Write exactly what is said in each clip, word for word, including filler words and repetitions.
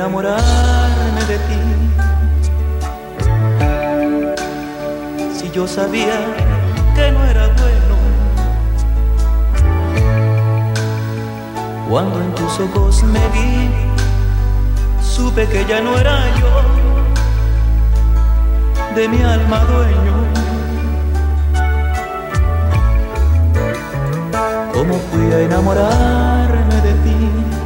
enamorarme de ti? Si yo sabía que no era bueno, cuando en tus ojos me vi, supe que ya no era yo, de mi alma dueño. ¿Cómo fui a enamorarme de ti?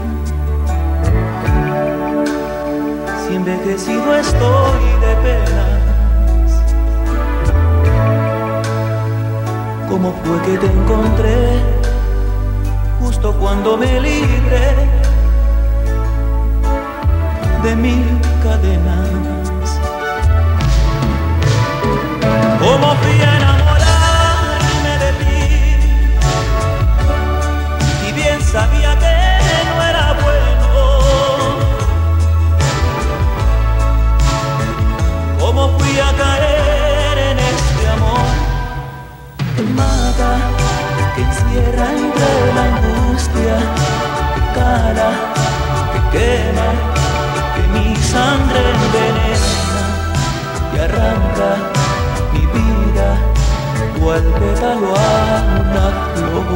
Si envejecido estoy de penas, ¿cómo fue que te encontré justo cuando me libré de mil cadenas? ¿Cómo fui a enamorarme de ti? Y bien sabía que no era bueno. ¿Cómo fui a caer en este amor que mata, que encierra entre la angustia, que cala, que quema, que mi sangre envenena y arranca mi vida cual pétalo a una flor?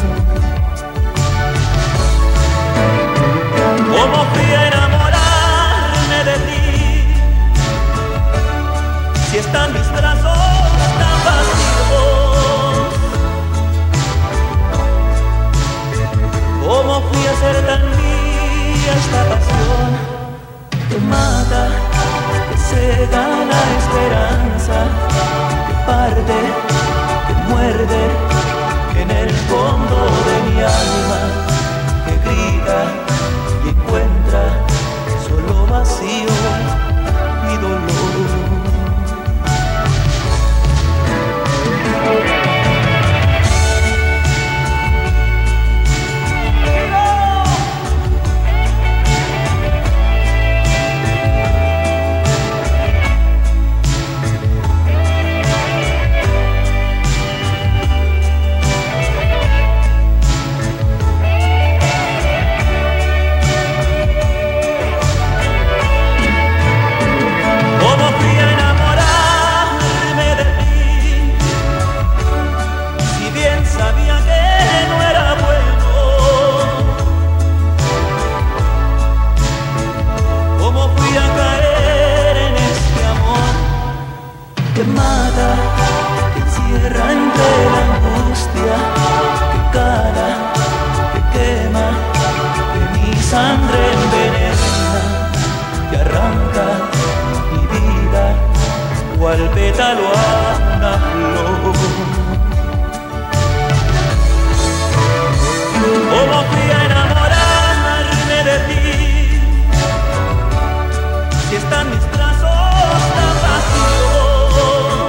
¿Cómo fui a enamorarme de ti? Si están mis brazos tan vacíos, ¿cómo fui a ser tan mía esta pasión que mata, que cega la esperanza, que parte, que muerde en el fondo de mi alma, que grita y encuentra solo vacío y dolor? Que mata, que encierra entre la angustia, que cala, que quema, que mi sangre envenena, que arranca mi vida cual pétalo a una flor. ¿Cómo fui a enamorarme de ti? Si están mis brazos tan vacíos,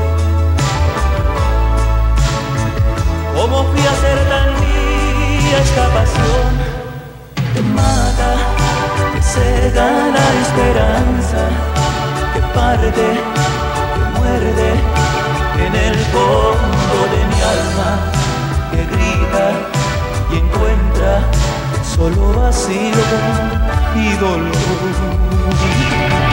¿cómo fui a ser tan mía esta pasión que mata, que cega la esperanza, que parte, que muerde en el fondo de mi alma, que grita y encuentra solo vacío y dolor?